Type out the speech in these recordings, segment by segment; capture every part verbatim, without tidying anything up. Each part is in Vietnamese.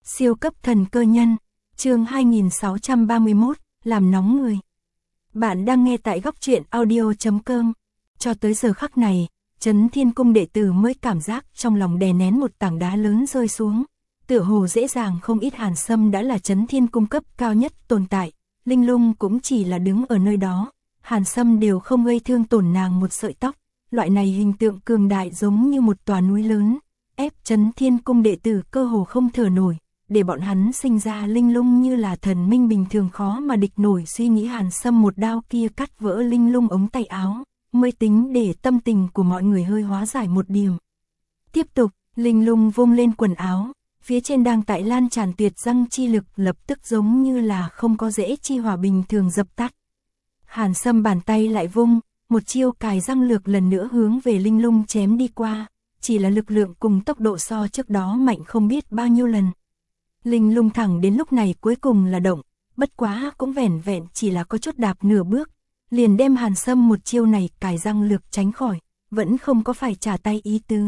Siêu cấp thần cơ nhân, chương hai nghìn sáu trăm ba mươi mốt, làm nóng người. Bạn đang nghe tại góc truyện audio chấm com. Cho tới giờ khắc này, Chấn Thiên Cung đệ tử mới cảm giác trong lòng đè nén một tảng đá lớn rơi xuống. Tựa hồ dễ dàng không ít. Hàn Sâm đã là Chấn Thiên Cung cấp cao nhất tồn tại, Linh Lung cũng chỉ là đứng ở nơi đó. Hàn Sâm đều không gây thương tổn nàng một sợi tóc. Loại này hình tượng cường đại giống như một tòa núi lớn, ép Chấn Thiên Cung đệ tử cơ hồ không thở nổi. Để bọn hắn sinh ra Linh Lung như là thần minh bình thường khó mà địch nổi. Suy nghĩ Hàn Sâm một đao kia cắt vỡ Linh Lung ống tay áo, mới tính để tâm tình của mọi người hơi hóa giải một điểm. Tiếp tục, Linh Lung vung lên quần áo, phía trên đang tại lan tràn tuyệt răng chi lực, lập tức giống như là không có dễ chi hỏa bình thường dập tắt. Hàn Sâm bàn tay lại vung, một chiêu cài răng lược lần nữa hướng về Linh Lung chém đi qua, chỉ là lực lượng cùng tốc độ so trước đó mạnh không biết bao nhiêu lần. Linh Lung thẳng đến lúc này cuối cùng là động, bất quá cũng vẻn vẹn chỉ là có chút đạp nửa bước, liền đem Hàn Sâm một chiêu này cài răng lược tránh khỏi, vẫn không có phải trả tay ý tứ.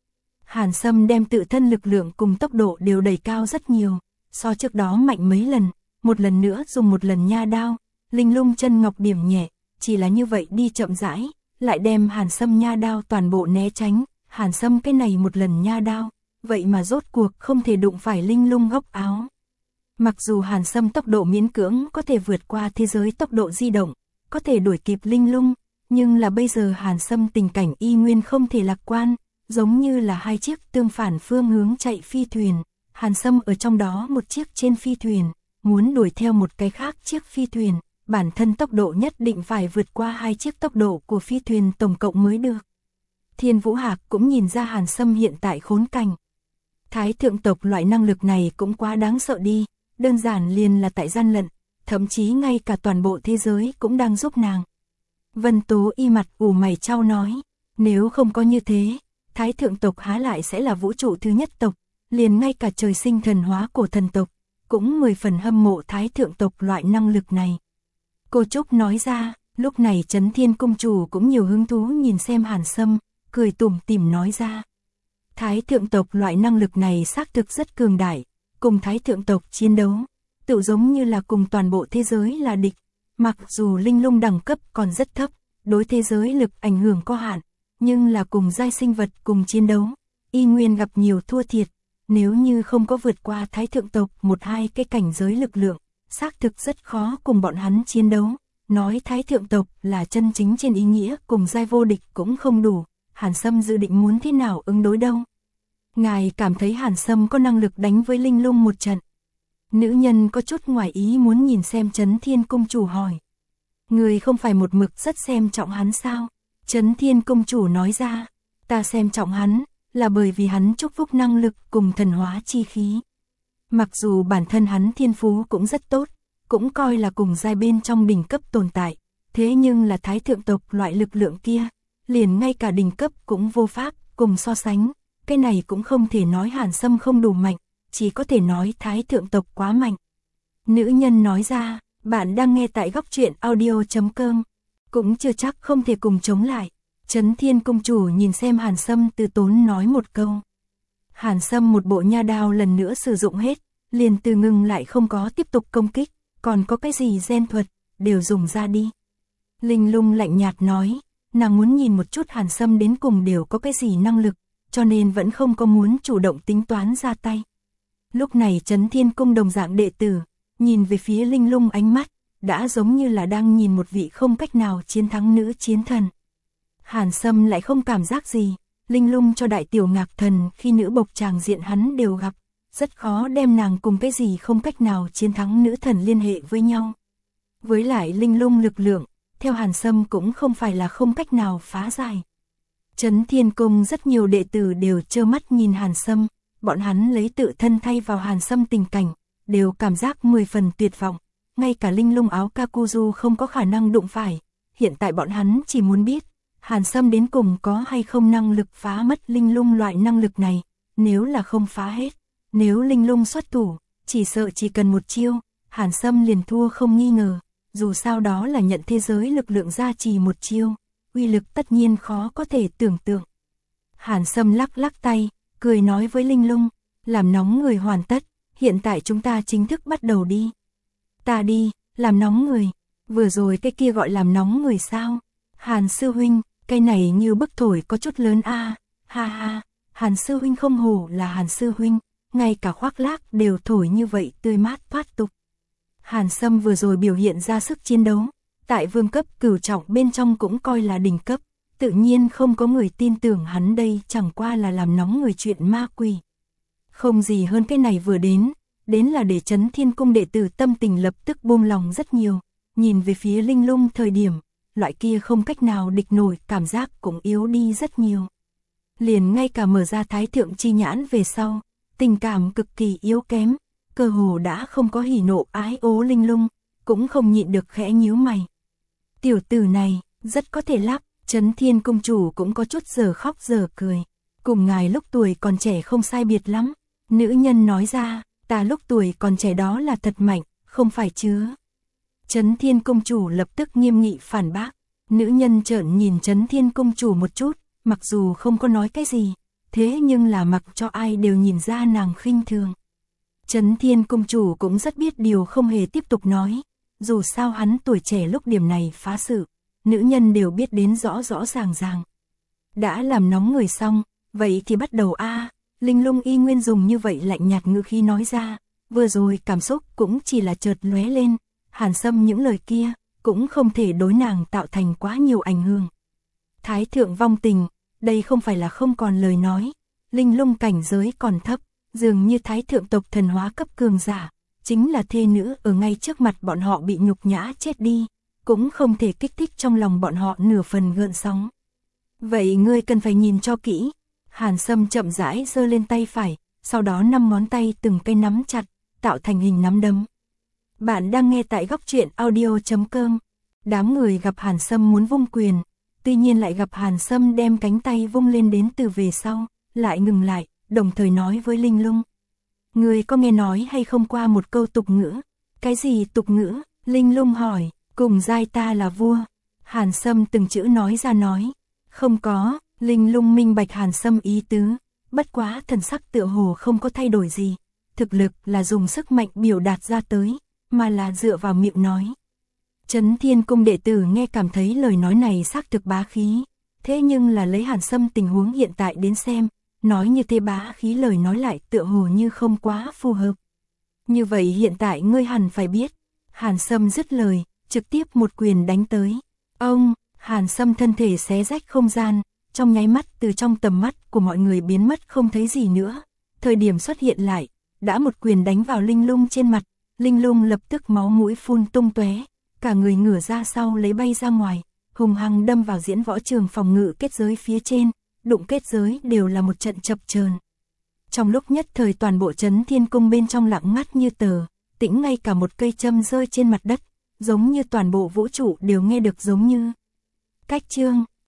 Hàn Sâm đem tự thân lực lượng cùng tốc độ đều đẩy cao rất nhiều, so trước đó mạnh mấy lần, một lần nữa dùng một lần nha đao, Linh Lung chân ngọc điểm nhẹ, chỉ là như vậy đi chậm rãi, lại đem Hàn Sâm nha đao toàn bộ né tránh. Hàn Sâm cái này một lần nha đao, vậy mà rốt cuộc không thể đụng phải Linh Lung góc áo. Mặc dù Hàn Sâm tốc độ miễn cưỡng có thể vượt qua thế giới tốc độ di động, có thể đuổi kịp Linh Lung, nhưng là bây giờ Hàn Sâm tình cảnh y nguyên không thể lạc quan, giống như là hai chiếc tương phản phương hướng chạy phi thuyền. Hàn Sâm ở trong đó một chiếc trên phi thuyền, muốn đuổi theo một cái khác chiếc phi thuyền, bản thân tốc độ nhất định phải vượt qua hai chiếc tốc độ của phi thuyền tổng cộng mới được. Thiên Vũ Hạc cũng nhìn ra Hàn Sâm hiện tại khốn cảnh. Thái thượng tộc loại năng lực này cũng quá đáng sợ đi, đơn giản liền là tại gian lận, thậm chí ngay cả toàn bộ thế giới cũng đang giúp nàng. Vân Tố Y mặt ủ mày chau nói, nếu không có như thế, Thái thượng tộc há lại sẽ là vũ trụ thứ nhất tộc, liền ngay cả trời sinh thần hóa cổ thần tộc, cũng mười phần hâm mộ Thái thượng tộc loại năng lực này. Cô Trúc nói ra, lúc này Chấn Thiên Cung chủ cũng nhiều hứng thú nhìn xem Hàn Sâm, cười tủm tỉm nói ra. Thái thượng tộc loại năng lực này xác thực rất cường đại, cùng Thái thượng tộc chiến đấu, tự giống như là cùng toàn bộ thế giới là địch. Mặc dù Linh Lung đẳng cấp còn rất thấp, đối thế giới lực ảnh hưởng có hạn, nhưng là cùng giai sinh vật cùng chiến đấu, y nguyên gặp nhiều thua thiệt. Nếu như không có vượt qua Thái thượng tộc một hai cái cảnh giới lực lượng, xác thực rất khó cùng bọn hắn chiến đấu. Nói Thái thượng tộc là chân chính trên ý nghĩa cùng giai vô địch cũng không đủ. Hàn Sâm dự định muốn thế nào ứng đối đâu? Ngài cảm thấy Hàn Sâm có năng lực đánh với Linh Lung một trận? Nữ nhân có chút ngoài ý muốn nhìn xem Chấn Thiên Cung chủ hỏi. Người không phải một mực rất xem trọng hắn sao? Chấn Thiên Cung chủ nói ra, ta xem trọng hắn, là bởi vì hắn chúc phúc năng lực cùng thần hóa chi khí. Mặc dù bản thân hắn thiên phú cũng rất tốt, cũng coi là cùng giai bên trong đỉnh cấp tồn tại, thế nhưng là Thái thượng tộc loại lực lượng kia, liền ngay cả đỉnh cấp cũng vô pháp cùng so sánh, cái này cũng không thể nói Hàn Sâm không đủ mạnh, chỉ có thể nói Thái thượng tộc quá mạnh. Nữ nhân nói ra, bạn đang nghe tại góc truyện audio chấm com, cũng chưa chắc không thể cùng chống lại. Chấn Thiên Cung chủ nhìn xem Hàn Sâm từ tốn nói một câu. Hàn Sâm một bộ nha đao lần nữa sử dụng hết, liền từ ngừng lại không có tiếp tục công kích, còn có cái gì gen thuật, đều dùng ra đi. Linh Lung lạnh nhạt nói, nàng muốn nhìn một chút Hàn Sâm đến cùng đều có cái gì năng lực, cho nên vẫn không có muốn chủ động tính toán ra tay. Lúc này Chấn Thiên Cung đồng dạng đệ tử, nhìn về phía Linh Lung ánh mắt, đã giống như là đang nhìn một vị không cách nào chiến thắng nữ chiến thần. Hàn Sâm lại không cảm giác gì, Linh Lung cho đại tiểu ngạc thần khi nữ bộc tràng diện hắn đều gặp, rất khó đem nàng cùng cái gì không cách nào chiến thắng nữ thần liên hệ với nhau. Với lại Linh Lung lực lượng, theo Hàn Sâm cũng không phải là không cách nào phá giải. Chấn Thiên Cung rất nhiều đệ tử đều trơ mắt nhìn Hàn Sâm, bọn hắn lấy tự thân thay vào Hàn Sâm tình cảnh, đều cảm giác mười phần tuyệt vọng, ngay cả Linh Lung áo Kakuzu không có khả năng đụng phải. Hiện tại bọn hắn chỉ muốn biết, Hàn Sâm đến cùng có hay không năng lực phá mất Linh Lung loại năng lực này, nếu là không phá hết, nếu Linh Lung xuất thủ, chỉ sợ chỉ cần một chiêu, Hàn Sâm liền thua không nghi ngờ, dù sao đó là nhận thế giới lực lượng gia trì một chiêu, uy lực tất nhiên khó có thể tưởng tượng. Hàn Sâm lắc lắc tay, cười nói với Linh Lung, làm nóng người hoàn tất, hiện tại chúng ta chính thức bắt đầu đi. Ta đi, làm nóng người. Vừa rồi cái kia gọi làm nóng người sao? Hàn sư huynh, cái này như bức thổi có chút lớn a. À. Ha ha, Hàn sư huynh không hổ là Hàn sư huynh, ngay cả khoác lác đều thổi như vậy tươi mát thoát tục. Hàn Sâm vừa rồi biểu hiện ra sức chiến đấu, tại vương cấp cửu trọng bên trong cũng coi là đỉnh cấp, tự nhiên không có người tin tưởng hắn đây chẳng qua là làm nóng người chuyện ma quỷ. Không gì hơn cái này vừa đến, đến là để Chấn Thiên Cung đệ tử tâm tình lập tức buông lòng rất nhiều, nhìn về phía Linh Lung thời điểm, loại kia không cách nào địch nổi cảm giác cũng yếu đi rất nhiều. Liền ngay cả mở ra thái thượng chi nhãn về sau, tình cảm cực kỳ yếu kém, cơ hồ đã không có hỉ nộ ái ố Linh Lung, cũng không nhịn được khẽ nhíu mày. Tiểu tử này, rất có thể lắp, Chấn Thiên Cung chủ cũng có chút giờ khóc giờ cười. Cùng ngài lúc tuổi còn trẻ không sai biệt lắm. Nữ nhân nói ra, ta lúc tuổi còn trẻ đó là thật mạnh, không phải chứ. Chấn Thiên Cung chủ lập tức nghiêm nghị phản bác. Nữ nhân trợn nhìn Chấn Thiên Cung chủ một chút, mặc dù không có nói cái gì, thế nhưng là mặc cho ai đều nhìn ra nàng khinh thường. Chấn Thiên Cung chủ cũng rất biết điều không hề tiếp tục nói. Dù sao hắn tuổi trẻ lúc điểm này phá sự, nữ nhân đều biết đến rõ rõ ràng ràng. Đã làm nóng người xong, vậy thì bắt đầu a. À, Linh Lung y nguyên dùng như vậy lạnh nhạt ngữ khí nói ra, vừa rồi cảm xúc cũng chỉ là chợt lóe lên, Hàn Sâm những lời kia cũng không thể đối nàng tạo thành quá nhiều ảnh hưởng. Thái thượng vong tình, đây không phải là không còn lời nói, Linh Lung cảnh giới còn thấp, dường như thái thượng tộc thần hóa cấp cường giả, chính là thê nữ ở ngay trước mặt bọn họ bị nhục nhã chết đi, cũng không thể kích thích trong lòng bọn họ nửa phần gợn sóng. Vậy ngươi cần phải nhìn cho kỹ. Hàn Sâm chậm rãi giơ lên tay phải, sau đó năm ngón tay từng cây nắm chặt, tạo thành hình nắm đấm. Bạn đang nghe tại góc truyện audio chấm com. Đám người gặp Hàn Sâm muốn vung quyền, tuy nhiên lại gặp Hàn Sâm đem cánh tay vung lên đến từ về sau, lại ngừng lại, đồng thời nói với Linh Lung. Ngươi có nghe nói hay không qua một câu tục ngữ? Cái gì tục ngữ? Linh Lung hỏi, cùng giai ta là vua. Hàn Sâm từng chữ nói ra nói. Không có, Linh Lung minh bạch Hàn Sâm ý tứ, bất quá thần sắc tựa hồ không có thay đổi gì. Thực lực là dùng sức mạnh biểu đạt ra tới, mà là dựa vào miệng nói. Chấn Thiên Cung đệ tử nghe cảm thấy lời nói này xác thực bá khí, thế nhưng là lấy Hàn Sâm tình huống hiện tại đến xem, nói như thế bá khí lời nói lại tựa hồ như không quá phù hợp. Như vậy hiện tại ngươi hẳn phải biết. Hàn Sâm dứt lời, trực tiếp một quyền đánh tới. Ông, Hàn Sâm thân thể xé rách không gian, trong nháy mắt từ trong tầm mắt của mọi người biến mất không thấy gì nữa. Thời điểm xuất hiện lại, đã một quyền đánh vào Linh Lung trên mặt, Linh Lung lập tức máu mũi phun tung tóe, cả người ngửa ra sau lấy bay ra ngoài, hùng hăng đâm vào diễn võ trường phòng ngự kết giới phía trên, đụng kết giới đều là một trận chập chờn. Trong lúc nhất thời toàn bộ Chấn Thiên Cung bên trong lặng ngắt như tờ, tĩnh ngay cả một cây châm rơi trên mặt đất, giống như toàn bộ vũ trụ đều nghe được giống như. Cách chương